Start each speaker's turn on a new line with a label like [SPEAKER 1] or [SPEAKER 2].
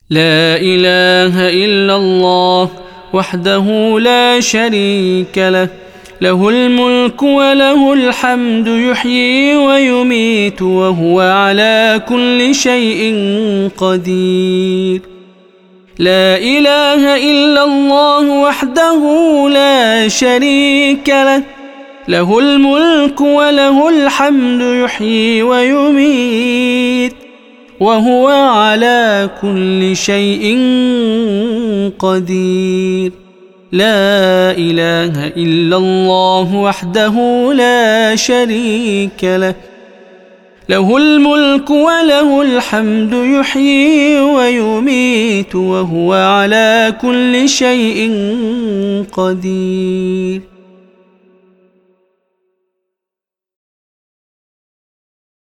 [SPEAKER 1] لا إله إلا الله وحده لا شريك له، له الملك وله الحمد يحيي ويميت وهو على كل شيء قدير. لا إله إلا الله وحده لا شريك له، له الملك وله الحمد يحيي ويميت وهو على كل شيء قدير. لا إله إلا الله وحده لا شريك له، له الملك وله الحمد يحيي ويميت وهو على كل شيء قدير.